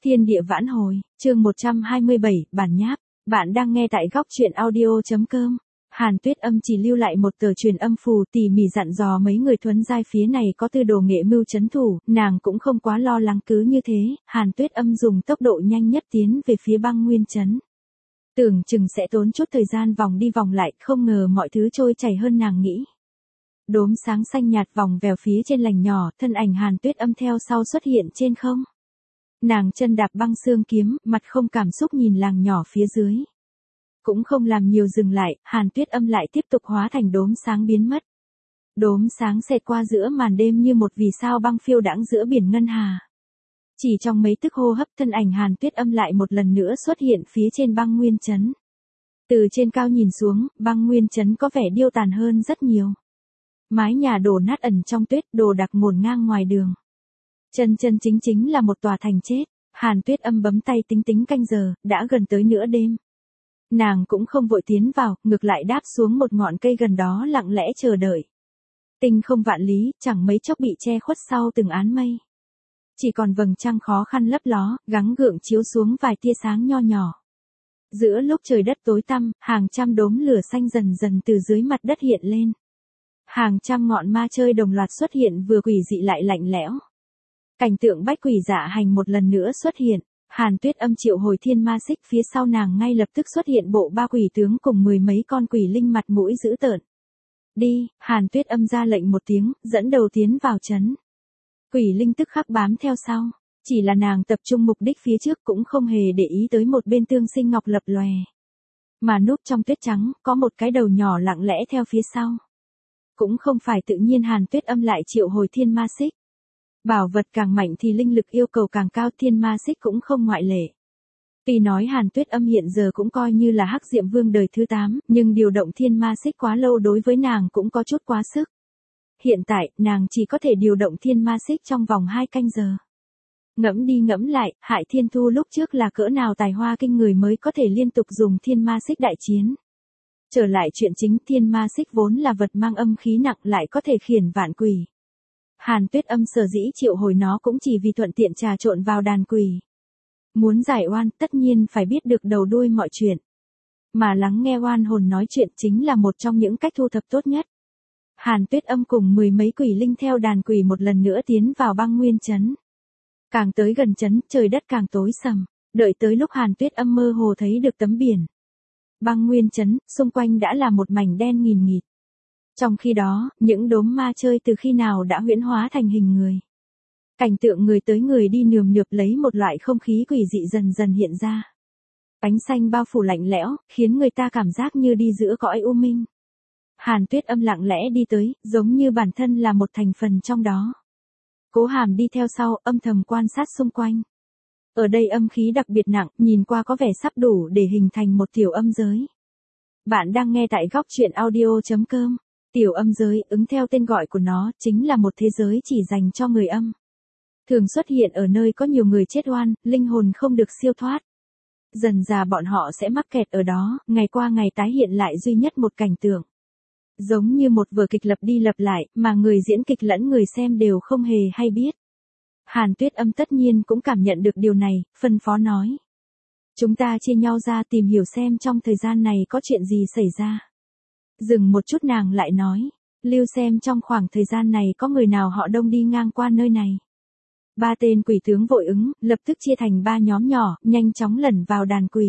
Thiên địa vãn hồi, chương 127, bản nháp. Bạn đang nghe tại góc truyện audio.com. Hàn Tuyết Âm chỉ lưu lại một tờ truyền âm phù, tỉ mỉ dặn dò mấy người thuấn giai phía này có tư đồ nghệ mưu chấn thủ, nàng cũng không quá lo lắng. Cứ như thế, Hàn Tuyết Âm dùng tốc độ nhanh nhất tiến về phía băng nguyên trấn. Tưởng chừng sẽ tốn chút thời gian vòng đi vòng lại, không ngờ mọi thứ trôi chảy hơn nàng nghĩ. Đốm sáng xanh nhạt vòng vèo phía trên lành nhỏ, thân ảnh Hàn Tuyết Âm theo sau xuất hiện trên không. Nàng chân đạp băng xương kiếm, mặt không cảm xúc nhìn làng nhỏ phía dưới. Cũng không làm nhiều dừng lại, Hàn Tuyết Âm lại tiếp tục hóa thành đốm sáng biến mất. Đốm sáng xẹt qua giữa màn đêm như một vì sao băng phiêu đãng giữa biển ngân hà. Chỉ trong mấy tức hô hấp, thân ảnh Hàn Tuyết Âm lại một lần nữa xuất hiện phía trên băng nguyên trấn. Từ trên cao nhìn xuống, băng nguyên trấn có vẻ điêu tàn hơn rất nhiều. Mái nhà đổ nát ẩn trong tuyết, đồ đạc ngổn ngang ngoài đường. Chân chính là một tòa thành chết. Hàn Tuyết Âm bấm tay tính canh giờ, đã gần tới nửa đêm. Nàng cũng không vội tiến vào, ngược lại đáp xuống một ngọn cây gần đó lặng lẽ chờ đợi. Tinh không vạn lý, chẳng mấy chốc bị che khuất sau từng áng mây. Chỉ còn vầng trăng khó khăn lấp ló, gắng gượng chiếu xuống vài tia sáng nho nhỏ. Giữa lúc trời đất tối tăm, hàng trăm đốm lửa xanh dần dần từ dưới mặt đất hiện lên. Hàng trăm ngọn ma chơi đồng loạt xuất hiện, vừa quỷ dị lại lạnh lẽo. Cảnh tượng bách quỷ dạ hành một lần nữa xuất hiện. Hàn Tuyết Âm triệu hồi thiên ma xích, phía sau nàng ngay lập tức xuất hiện bộ ba quỷ tướng cùng mười mấy con quỷ linh mặt mũi dữ tợn. Đi, Hàn Tuyết Âm ra lệnh một tiếng, dẫn đầu tiến vào trấn. Quỷ linh tức khắc bám theo sau. Chỉ là nàng tập trung mục đích phía trước, cũng không hề để ý tới một bên tương sinh ngọc lập lòe. Mà núp trong tuyết trắng, có một cái đầu nhỏ lặng lẽ theo phía sau. Cũng không phải tự nhiên Hàn Tuyết Âm lại triệu hồi thiên ma xích. Bảo vật càng mạnh thì linh lực yêu cầu càng cao, thiên ma xích cũng không ngoại lệ. Tuy nói Hàn Tuyết Âm hiện giờ cũng coi như là Hắc Diệm Vương đời thứ 8, nhưng điều động thiên ma xích quá lâu đối với nàng cũng có chút quá sức. Hiện tại, nàng chỉ có thể điều động thiên ma xích trong vòng 2 canh giờ. Ngẫm đi ngẫm lại, Hại Thiên Thu lúc trước là cỡ nào tài hoa kinh người mới có thể liên tục dùng thiên ma xích đại chiến. Trở lại chuyện chính, thiên ma xích vốn là vật mang âm khí nặng, lại có thể khiển vạn quỷ. Hàn Tuyết Âm sở dĩ triệu hồi nó cũng chỉ vì thuận tiện trà trộn vào đàn quỷ. Muốn giải oan, tất nhiên phải biết được đầu đuôi mọi chuyện. Mà lắng nghe oan hồn nói chuyện chính là một trong những cách thu thập tốt nhất. Hàn Tuyết Âm cùng mười mấy quỷ linh theo đàn quỷ một lần nữa tiến vào băng nguyên trấn. Càng tới gần trấn, trời đất càng tối sầm. Đợi tới lúc Hàn Tuyết Âm mơ hồ thấy được tấm biển băng nguyên trấn, xung quanh đã là một mảnh đen nghìn nghịt. Trong khi đó, những đốm ma chơi từ khi nào đã huyễn hóa thành hình người. Cảnh tượng người tới người đi nườm nượp lấy một loại không khí quỷ dị dần dần hiện ra. Ánh xanh bao phủ lạnh lẽo, khiến người ta cảm giác như đi giữa cõi u minh. Hàn Tuyết Âm lặng lẽ đi tới, giống như bản thân là một thành phần trong đó. Cố Hàm đi theo sau, âm thầm quan sát xung quanh. Ở đây âm khí đặc biệt nặng, nhìn qua có vẻ sắp đủ để hình thành một tiểu âm giới. Bạn đang nghe tại góc truyện audio.com. Tiểu âm giới, ứng theo tên gọi của nó, chính là một thế giới chỉ dành cho người âm. Thường xuất hiện ở nơi có nhiều người chết oan, linh hồn không được siêu thoát. Dần dà bọn họ sẽ mắc kẹt ở đó, ngày qua ngày tái hiện lại duy nhất một cảnh tượng. Giống như một vở kịch lặp đi lặp lại, mà người diễn kịch lẫn người xem đều không hề hay biết. Hàn Tuyết Âm tất nhiên cũng cảm nhận được điều này, phân phó nói. Chúng ta chia nhau ra tìm hiểu xem trong thời gian này có chuyện gì xảy ra. Dừng một chút nàng lại nói, lưu xem trong khoảng thời gian này có người nào họ đông đi ngang qua nơi này. 3 tên quỷ tướng vội ứng, lập tức chia thành 3 nhóm nhỏ, nhanh chóng lẩn vào đàn quỷ.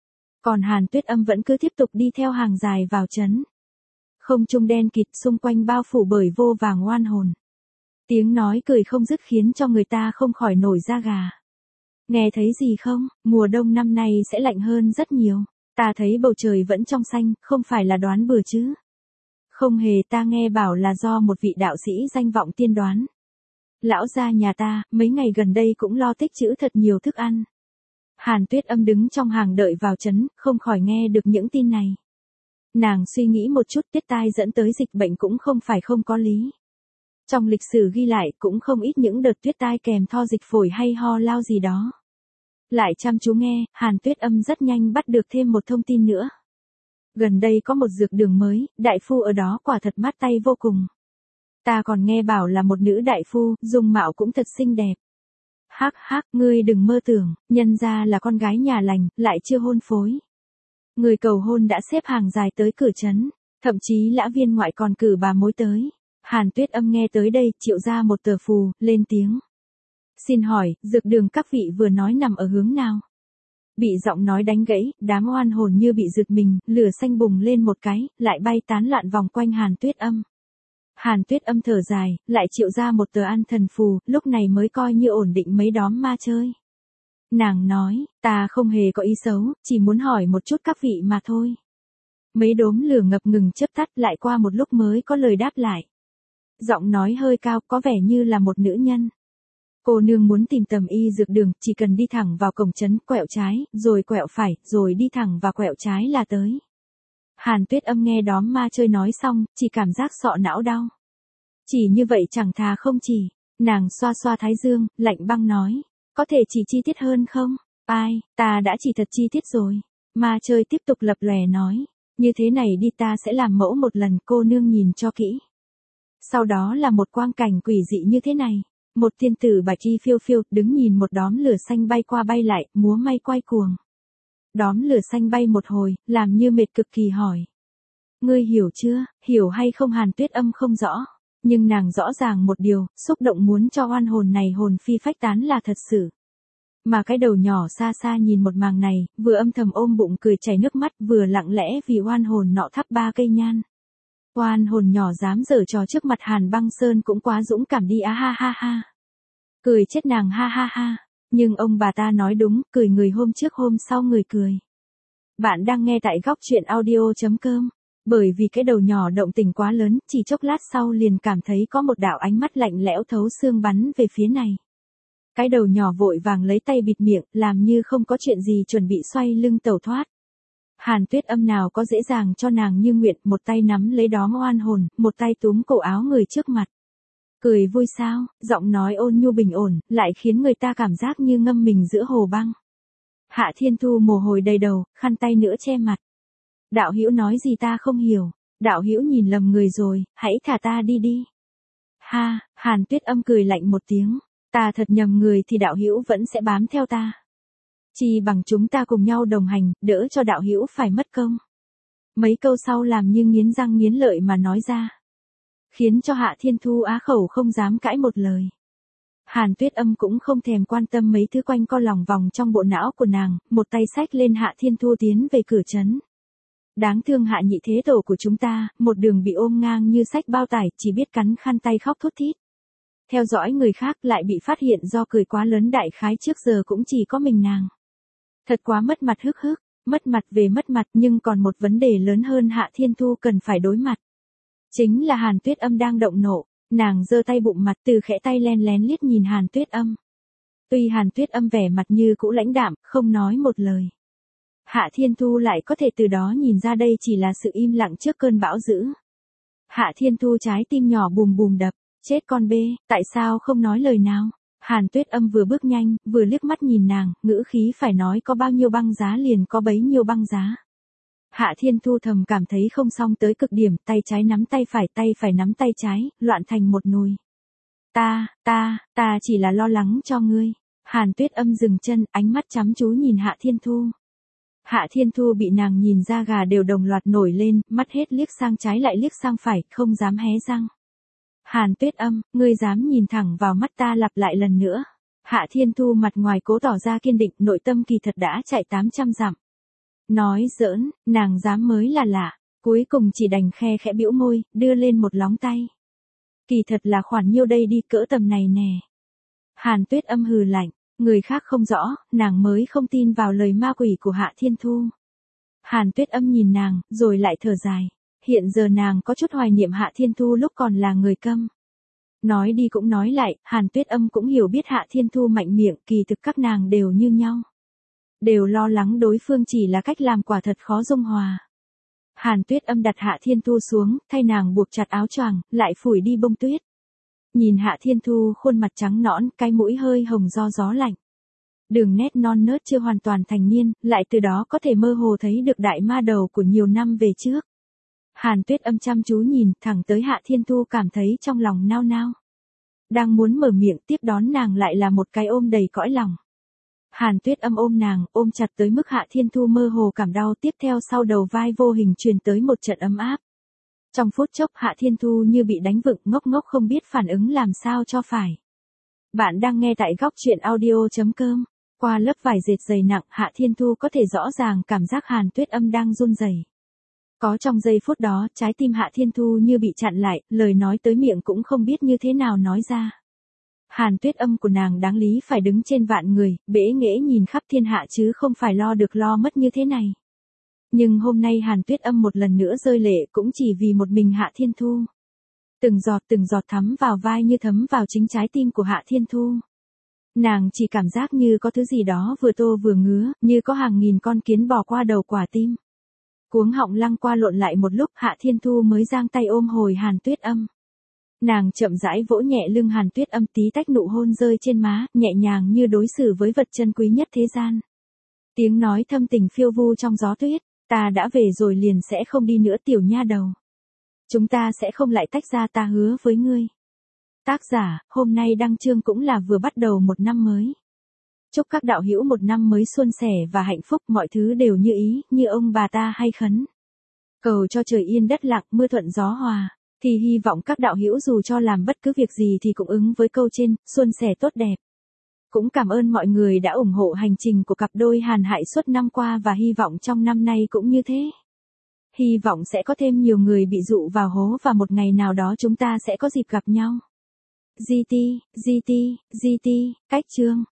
Còn Hàn Tuyết Âm vẫn cứ tiếp tục đi theo hàng dài vào trấn. Không trung đen kịt, xung quanh bao phủ bởi vô vàng oan hồn. Tiếng nói cười không dứt khiến cho người ta không khỏi nổi da gà. Nghe thấy gì không, mùa đông năm nay sẽ lạnh hơn rất nhiều. Ta thấy bầu trời vẫn trong xanh, không phải là đoán bừa chứ. Không hề, ta nghe bảo là do một vị đạo sĩ danh vọng tiên đoán. Lão gia nhà ta, mấy ngày gần đây cũng lo tích trữ thật nhiều thức ăn. Hàn Tuyết Âm đứng trong hàng đợi vào trấn, không khỏi nghe được những tin này. Nàng suy nghĩ một chút, tiết tai dẫn tới dịch bệnh cũng không phải không có lý. Trong lịch sử ghi lại cũng không ít những đợt tuyết tai kèm tho dịch phổi hay ho lao gì đó. Lại chăm chú nghe, Hàn Tuyết Âm rất nhanh bắt được thêm một thông tin nữa. Gần đây có một dược đường mới, đại phu ở đó quả thật mát tay vô cùng. Ta còn nghe bảo là một nữ đại phu, dung mạo cũng thật xinh đẹp. Hắc hắc, ngươi đừng mơ tưởng, nhân ra là con gái nhà lành, lại chưa hôn phối. Người cầu hôn đã xếp hàng dài tới cửa trấn, thậm chí lã viên ngoại còn cử bà mối tới. Hàn Tuyết Âm nghe tới đây, triệu ra một tờ phù, lên tiếng. Xin hỏi, dược đường các vị vừa nói nằm ở hướng nào? Bị giọng nói đánh gãy, đám oan hồn như bị giật mình, lửa xanh bùng lên một cái, lại bay tán loạn vòng quanh Hàn Tuyết Âm. Hàn Tuyết Âm thở dài, lại triệu ra một tờ an thần phù, lúc này mới coi như ổn định mấy đóm ma chơi. Nàng nói, ta không hề có ý xấu, chỉ muốn hỏi một chút các vị mà thôi. Mấy đốm lửa ngập ngừng chớp tắt, lại qua một lúc mới có lời đáp lại. Giọng nói hơi cao, có vẻ như là một nữ nhân. Cô nương muốn tìm tầm y dược đường, chỉ cần đi thẳng vào cổng trấn, quẹo trái, rồi quẹo phải, rồi đi thẳng và quẹo trái là tới. Hàn Tuyết Âm nghe đóm ma chơi nói xong, chỉ cảm giác sọ não đau. Chỉ như vậy chẳng thà không chỉ. Nàng xoa xoa thái dương, lạnh băng nói. Có thể chỉ chi tiết hơn không? Ai, ta đã chỉ thật chi tiết rồi. Ma chơi tiếp tục lập lòe nói. Như thế này đi, ta sẽ làm mẫu một lần, cô nương nhìn cho kỹ. Sau đó là một quang cảnh quỷ dị như thế này. Một tiên tử bạch y phiêu phiêu, đứng nhìn một đóm lửa xanh bay qua bay lại, múa may quay cuồng. Đóm lửa xanh bay một hồi, làm như mệt cực kỳ hỏi. Ngươi hiểu chưa, hiểu hay không? Hàn Tuyết Âm không rõ. Nhưng nàng rõ ràng một điều, xúc động muốn cho oan hồn này hồn phi phách tán là thật sự. Mà cái đầu nhỏ xa xa nhìn một màn này, vừa âm thầm ôm bụng cười chảy nước mắt, vừa lặng lẽ vì oan hồn nọ thắp 3 cây nhang. Oan hồn nhỏ dám giở trò trước mặt Hàn Băng Sơn cũng quá dũng cảm đi á, ha ha ha. Cười chết nàng, ha ha ha. Nhưng ông bà ta nói đúng, cười người hôm trước hôm sau người cười. Bạn đang nghe tại góc truyện audio.com. Bởi vì cái đầu nhỏ động tình quá lớn, chỉ chốc lát sau liền cảm thấy có một đạo ánh mắt lạnh lẽo thấu xương bắn về phía này. Cái đầu nhỏ vội vàng lấy tay bịt miệng, làm như không có chuyện gì, chuẩn bị xoay lưng tẩu thoát. Hàn Tuyết Âm nào có dễ dàng cho nàng như nguyện, một tay nắm lấy đóm oan hồn, một tay túm cổ áo người trước mặt. Cười vui sao, giọng nói ôn nhu bình ổn, lại khiến người ta cảm giác như ngâm mình giữa hồ băng. Hạ Thiên Thu mồ hôi đầy đầu, khăn tay nữa che mặt. Đạo hữu nói gì ta không hiểu, đạo hữu nhìn lầm người rồi, hãy thả ta đi đi. Ha, Hàn Tuyết Âm cười lạnh một tiếng, ta thật nhầm người thì đạo hữu vẫn sẽ bám theo ta. Chỉ bằng chúng ta cùng nhau đồng hành, đỡ cho đạo hữu phải mất công. Mấy câu sau làm như nghiến răng nghiến lợi mà nói ra. Khiến cho Hạ Thiên Thu á khẩu không dám cãi một lời. Hàn Tuyết Âm cũng không thèm quan tâm mấy thứ quanh co lòng vòng trong bộ não của nàng, một tay xách lên Hạ Thiên Thu tiến về cửa trấn. Đáng thương Hạ nhị thế tổ của chúng ta, một đường bị ôm ngang như xách bao tải, chỉ biết cắn khăn tay khóc thút thít. Theo dõi người khác lại bị phát hiện do cười quá lớn, đại khái trước giờ cũng chỉ có mình nàng. Thật quá mất mặt hức hức, mất mặt về mất mặt, nhưng còn một vấn đề lớn hơn Hạ Thiên Thu cần phải đối mặt. Chính là Hàn Tuyết Âm đang động nộ, nàng giơ tay bụng mặt, từ khẽ tay len lén liếc nhìn Hàn Tuyết Âm. Tuy Hàn Tuyết Âm vẻ mặt như cũ lãnh đạm, không nói một lời. Hạ Thiên Thu lại có thể từ đó nhìn ra đây chỉ là sự im lặng trước cơn bão dữ. Hạ Thiên Thu trái tim nhỏ bùm bùm đập, chết con bê, tại sao không nói lời nào? Hàn Tuyết Âm vừa bước nhanh, vừa liếc mắt nhìn nàng, ngữ khí phải nói có bao nhiêu băng giá liền có bấy nhiêu băng giá. Hạ Thiên Thu thầm cảm thấy không xong tới cực điểm, tay trái nắm tay phải nắm tay trái, loạn thành một nùi. Ta chỉ là lo lắng cho ngươi. Hàn Tuyết Âm dừng chân, ánh mắt chăm chú nhìn Hạ Thiên Thu. Hạ Thiên Thu bị nàng nhìn ra gà đều đồng loạt nổi lên, mắt hết liếc sang trái lại liếc sang phải, không dám hé răng. Hàn Tuyết Âm, ngươi dám nhìn thẳng vào mắt ta? Lặp lại lần nữa. Hạ Thiên Thu mặt ngoài cố tỏ ra kiên định, nội tâm kỳ thật đã chạy 800 dặm. Nói giỡn, nàng dám mới là lạ, cuối cùng chỉ đành khe khẽ bĩu môi, đưa lên một lóng tay. Kỳ thật là khoản nhiêu đây đi, cỡ tầm này nè. Hàn Tuyết Âm hừ lạnh, người khác không rõ, nàng mới không tin vào lời ma quỷ của Hạ Thiên Thu. Hàn Tuyết Âm nhìn nàng, rồi lại thở dài. Hiện giờ nàng có chút hoài niệm Hạ Thiên Thu lúc còn là người câm. Nói đi cũng nói lại, Hàn Tuyết Âm cũng hiểu biết Hạ Thiên Thu mạnh miệng, kỳ thực các nàng đều như nhau. Đều lo lắng đối phương, chỉ là cách làm quả thật khó dung hòa. Hàn Tuyết Âm đặt Hạ Thiên Thu xuống, thay nàng buộc chặt áo choàng, lại phủi đi bông tuyết. Nhìn Hạ Thiên Thu khuôn mặt trắng nõn, cái mũi hơi hồng do gió lạnh. Đường nét non nớt chưa hoàn toàn thành niên, lại từ đó có thể mơ hồ thấy được đại ma đầu của nhiều năm về trước. Hàn Tuyết Âm chăm chú nhìn, thẳng tới Hạ Thiên Thu cảm thấy trong lòng nao nao. Đang muốn mở miệng tiếp đón nàng lại là một cái ôm đầy cõi lòng. Hàn Tuyết Âm ôm nàng, ôm chặt tới mức Hạ Thiên Thu mơ hồ cảm đau, tiếp theo sau đầu vai vô hình truyền tới một trận ấm áp. Trong phút chốc Hạ Thiên Thu như bị đánh vựng, ngốc ngốc không biết phản ứng làm sao cho phải. Bạn đang nghe tại góc truyện audio.com. Qua lớp vải dệt dày nặng, Hạ Thiên Thu có thể rõ ràng cảm giác Hàn Tuyết Âm đang run rẩy. Có trong giây phút đó, trái tim Hạ Thiên Thu như bị chặn lại, lời nói tới miệng cũng không biết như thế nào nói ra. Hàn Tuyết Âm của nàng đáng lý phải đứng trên vạn người, bẽ nghễ nhìn khắp thiên hạ chứ không phải lo được lo mất như thế này. Nhưng hôm nay Hàn Tuyết Âm một lần nữa rơi lệ cũng chỉ vì một mình Hạ Thiên Thu. Từng giọt thấm vào vai như thấm vào chính trái tim của Hạ Thiên Thu. Nàng chỉ cảm giác như có thứ gì đó vừa tô vừa ngứa, như có hàng nghìn con kiến bò qua đầu quả tim. Cuống họng lăng qua lộn lại một lúc, Hạ Thiên Thu mới giang tay ôm hồi Hàn Tuyết Âm. Nàng chậm rãi vỗ nhẹ lưng Hàn Tuyết Âm, tí tách nụ hôn rơi trên má, nhẹ nhàng như đối xử với vật chân quý nhất thế gian. Tiếng nói thâm tình phiêu vu trong gió tuyết, ta đã về rồi liền sẽ không đi nữa tiểu nha đầu. Chúng ta sẽ không lại tách ra, ta hứa với ngươi. Tác giả, hôm nay đăng chương cũng là vừa bắt đầu một năm mới. Chúc các đạo hữu một năm mới suôn sẻ và hạnh phúc, mọi thứ đều như ý, như ông bà ta hay khấn. Cầu cho trời yên đất lặng, mưa thuận gió hòa. Thì hy vọng các đạo hữu dù cho làm bất cứ việc gì thì cũng ứng với câu trên, suôn sẻ tốt đẹp. Cũng cảm ơn mọi người đã ủng hộ hành trình của cặp đôi Hàn Hại suốt năm qua và hy vọng trong năm nay cũng như thế. Hy vọng sẽ có thêm nhiều người bị dụ vào hố và một ngày nào đó chúng ta sẽ có dịp gặp nhau. GT, cách chương.